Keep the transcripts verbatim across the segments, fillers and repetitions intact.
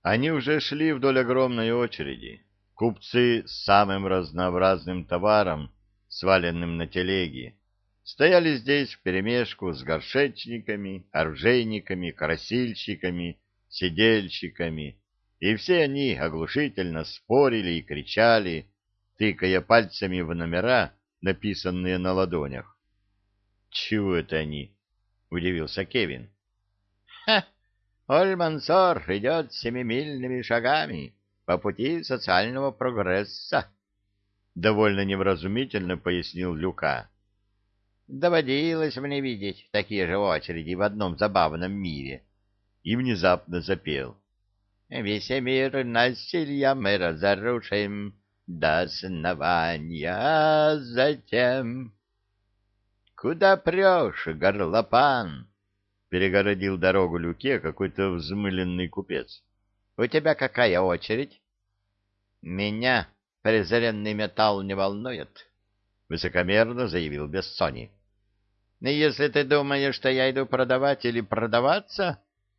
Они уже шли вдоль огромной очереди. Купцы с самым разнообразным товаром, сваленным на телеги, стояли здесь вперемешку с горшечниками, оружейниками, красильщиками, седельщиками, и все они оглушительно спорили и кричали, тыкая пальцами в номера, написанные на ладонях. «Чего это они?» — удивился Кевин. «Ха! Оль-Мансор идет семимильными шагами по пути социального прогресса», — довольно невразумительно пояснил Люка. «Доводилось мне видеть такие же очереди в одном забавном мире». И внезапно запел. «Весь мир насильем мы разрушим до основания, а затем...» «Куда прешь, горлопан?» — перегородил дорогу Люке какой-то взмыленный купец. «У тебя какая очередь?» «Меня презренный металл не волнует», — высокомерно заявил Бессони. «Если ты думаешь, что я иду продавать или продаваться...»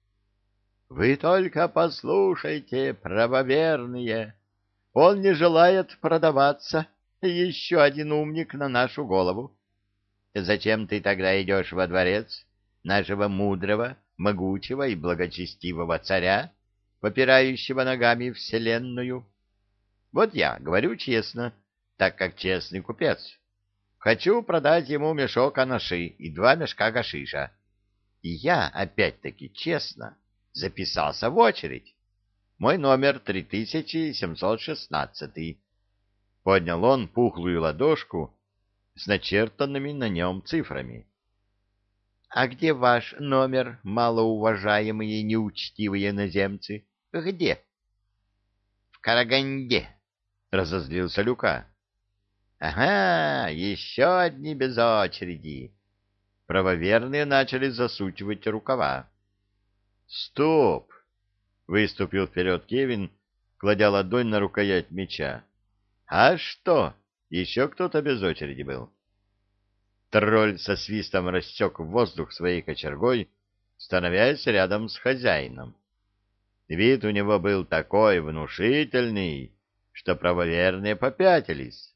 «Вы только послушайте, правоверные, он не желает продаваться, еще один умник на нашу голову. Зачем ты тогда идешь во дворец нашего мудрого, могучего и благочестивого царя, попирающего ногами вселенную? Вот я говорю честно, так как честный купец. Хочу продать ему мешок анаши и два мешка гашиша. И я, опять-таки, честно записался в очередь. Мой номер три тысячи семьсот шестнадцатый. Поднял он пухлую ладошку с начертанными на нем цифрами. — А где ваш номер, малоуважаемые неучтивые иноземцы? Где? — В Караганде, — разозлился Люка. — Ага, еще одни без очереди. Правоверные начали засучивать рукава. — Стоп! — выступил вперед Кевин, кладя ладонь на рукоять меча. — А что? Еще кто-то без очереди был. Тролль со свистом рассек воздух своей кочергой, становясь рядом с хозяином. Вид у него был такой внушительный, что правоверные попятились.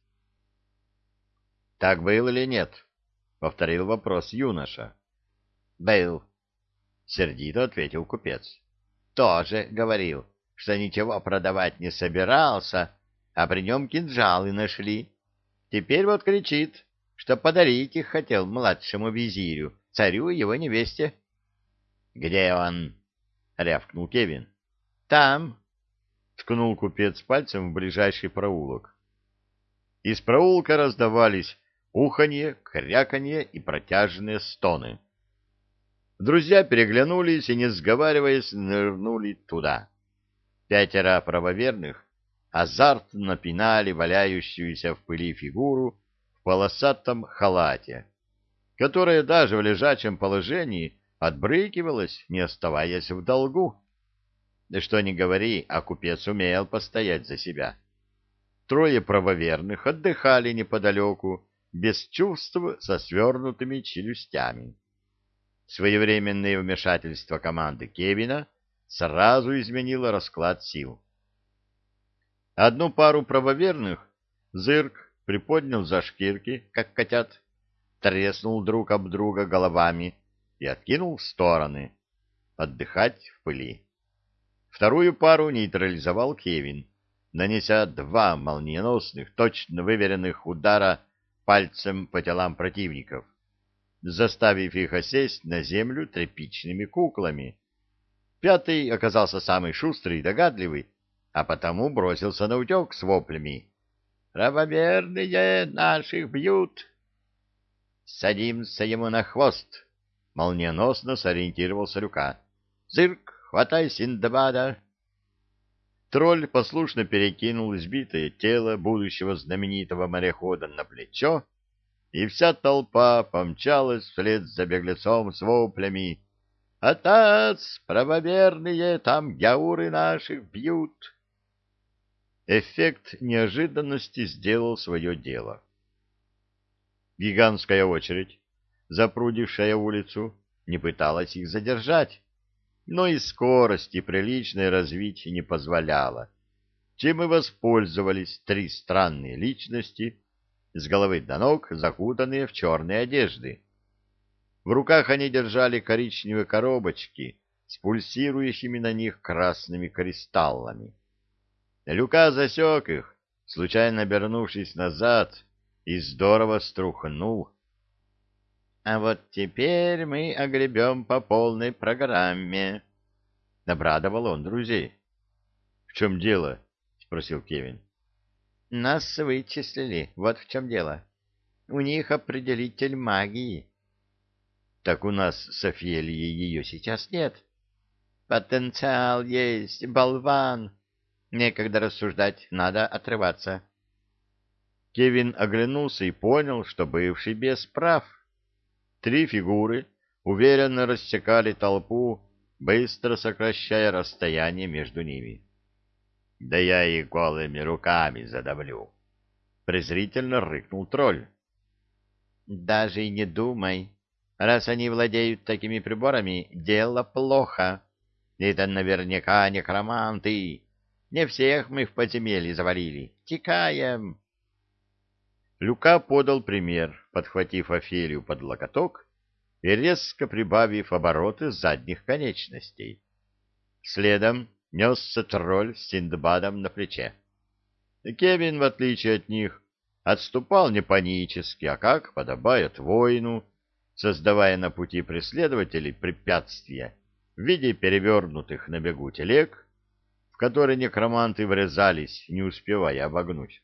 — Так был или нет? — повторил вопрос юноша. — Был, — сердито ответил купец. — Тоже говорил, что ничего продавать не собирался, а при нем кинжалы нашли. Теперь вот кричит, что подарить их хотел младшему визирю, царю и его невесте. — Где он? — рявкнул Кевин. — Там, — ткнул купец пальцем в ближайший проулок. Из проулка раздавались уханье, кряканье и протяжные стоны. Друзья переглянулись и, не сговариваясь, нырнули туда. Пятеро правоверных азартно пинали валяющуюся в пыли фигуру в полосатом халате, которая даже в лежачем положении отбрыкивалась, не оставаясь в долгу. Да что ни говори, а купец умел постоять за себя. Трое правоверных отдыхали неподалеку, без чувств, со свернутыми челюстями. Своевременное вмешательство команды Кевина сразу изменило расклад сил. Одну пару правоверных Зырк приподнял за шкирки, как котят, треснул друг об друга головами и откинул в стороны, отдыхать в пыли. Вторую пару нейтрализовал Кевин, нанеся два молниеносных, точно выверенных удара пальцем по телам противников, заставив их осесть на землю тряпичными куклами. Пятый оказался самый шустрый и догадливый, а потому бросился на утек с воплями. «Правоверные наших бьют!» «Садимся ему на хвост!» — молниеносно сориентировался Люка. «Зырк, хватай Синдбада!» Тролль послушно перекинул избитое тело будущего знаменитого морехода на плечо, и вся толпа помчалась вслед за беглецом с воплями. «Атац, правоверные, там яуры наших бьют!» Эффект неожиданности сделал свое дело. Гигантская очередь, запрудившая улицу, не пыталась их задержать. но и скорости приличной развить не позволяла, чем и воспользовались три странные личности, с головы до ног закутанные в черные одежды. В руках они держали коричневые коробочки с пульсирующими на них красными кристаллами. Люка засек их, случайно обернувшись назад, и здорово струхнул. — А вот теперь мы огребем по полной программе, — обрадовал он друзей. — В чем дело? — спросил Кевин. — Нас вычислили, вот в чем дело. У них определитель магии. — Так у нас с Офелией ее сейчас нет. — Потенциал есть, болван. Некогда рассуждать, надо отрываться. Кевин оглянулся и понял, что бывший бес прав. Три фигуры уверенно рассекали толпу, быстро сокращая расстояние между ними. — Да я их голыми руками задавлю! — презрительно рыкнул тролль. — Даже и не думай. Раз они владеют такими приборами, дело плохо. Это наверняка некроманты. Не всех мы в подземелье завалили. Текаем! Люка подал пример, подхватив Офелию под локоток и резко прибавив обороты задних конечностей. Следом несся тролль с Синдбадом на плече. Кевин, в отличие от них, отступал не панически, а как подобает воину, создавая на пути преследователей препятствия в виде перевернутых на бегу телег, в которые некроманты врезались, не успевая обогнуть.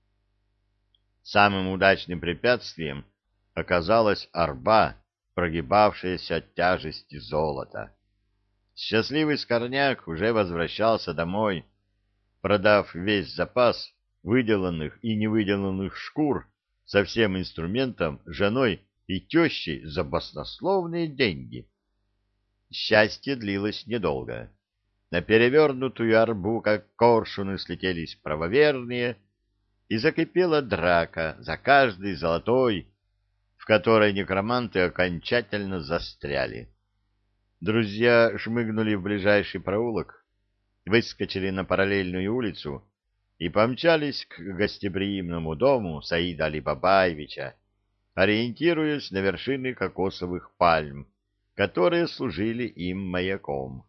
Самым удачным препятствием оказалась арба, прогибавшаяся от тяжести золота. Счастливый скорняк уже возвращался домой, продав весь запас выделанных и невыделанных шкур со всем инструментом, женой и тещей за баснословные деньги. Счастье длилось недолго. На перевернутую арбу, как коршуны, слетелись правоверные, и закипела драка за каждый золотой, в которой некроманты окончательно застряли. Друзья шмыгнули в ближайший проулок, выскочили на параллельную улицу и помчались к гостеприимному дому Саида Алибабаевича, ориентируясь на вершины кокосовых пальм, которые служили им маяком.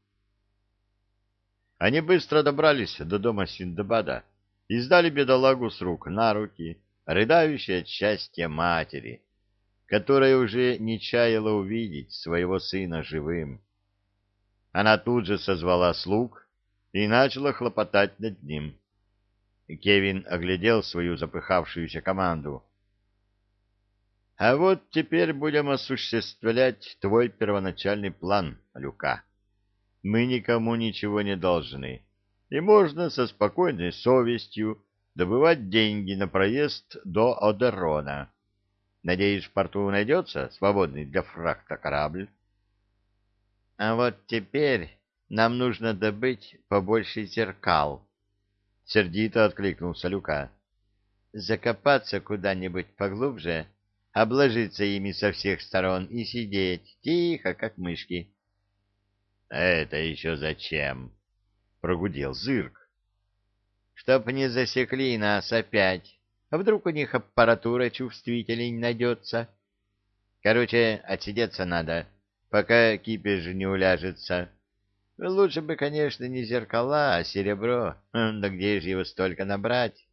Они быстро добрались до дома Синдбада и сдали бедолагу с рук на руки, рыдающей от счастья матери, которая уже не чаяла увидеть своего сына живым. Она тут же созвала слуг и начала хлопотать над ним. Кевин оглядел свою запыхавшуюся команду. — А вот теперь будем осуществлять твой первоначальный план, Люка. Мы никому ничего не должны, и можно со спокойной совестью добывать деньги на проезд до Одерона. Надеюсь, в порту найдется свободный для фрахта корабль? — А вот теперь нам нужно добыть побольше зеркал, — сердито откликнулся Люка. — Закопаться куда-нибудь поглубже, обложиться ими со всех сторон и сидеть тихо, как мышки. — Это еще зачем? — прогудел Зырк. — Чтоб не засекли нас опять. А вдруг у них аппаратура чувствителей найдется? Короче, отсидеться надо, пока кипиш не уляжется. Лучше бы, конечно, не зеркала, а серебро. Да где же его столько набрать?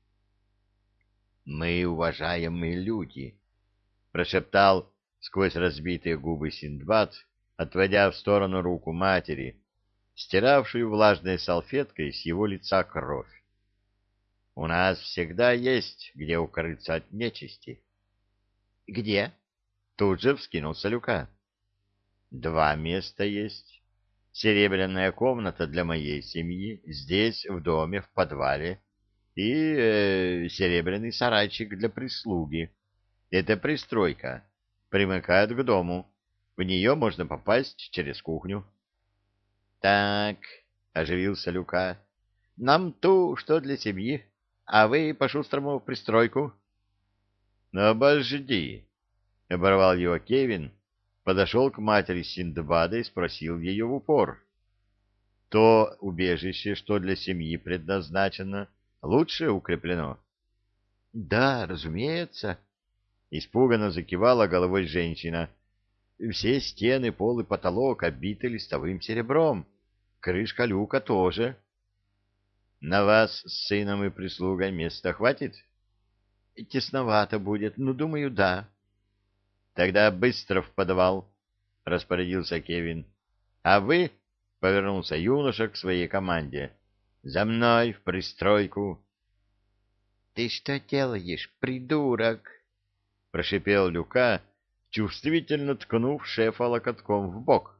— Мы уважаемые люди, — прошептал сквозь разбитые губы Синдбад, отводя в сторону руку матери, стиравшую влажной салфеткой с его лица кровь. — У нас всегда есть где укрыться от нечисти. — Где? — тут же вскинулся Люка. — Два места есть. Серебряная комната для моей семьи здесь, в доме, в подвале, и э, серебряный сарайчик для прислуги. Это пристройка, примыкает к дому. В нее можно попасть через кухню. — Так, — оживился Люка, — нам ту, что для семьи, а вы по-шустрому в пристройку. — Обожди, — оборвал его Кевин, подошел к матери Синдбада и спросил ее в упор. То убежище, что для семьи предназначено, лучше укреплено? — Да, разумеется, — испуганно закивала головой женщина. — Все стены, пол и потолок обиты листовым серебром. Крышка люка тоже. — На вас с сыном и прислугой места хватит? — Тесновато будет, но, думаю, да. — Тогда быстро в подвал, — распорядился Кевин. — А вы, — повернулся юноша к своей команде, — за мной в пристройку. — Ты что делаешь, придурок? — прошипел Люка, чувствительно ткнув шефа локотком в бок.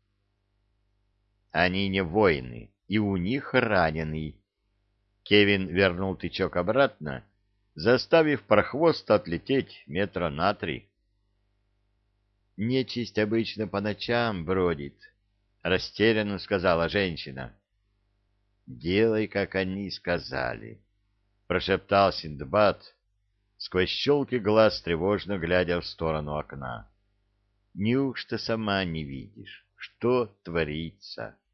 — Они не воины, и у них раненый. Кевин вернул тычок обратно, заставив прохвост отлететь метра на три. — Нечисть обычно по ночам бродит, — растерянно сказала женщина. — Делай, как они сказали, — прошептал Синдбад, сквозь щелки глаз тревожно глядя в сторону окна. — Неужто сама не видишь, что творится?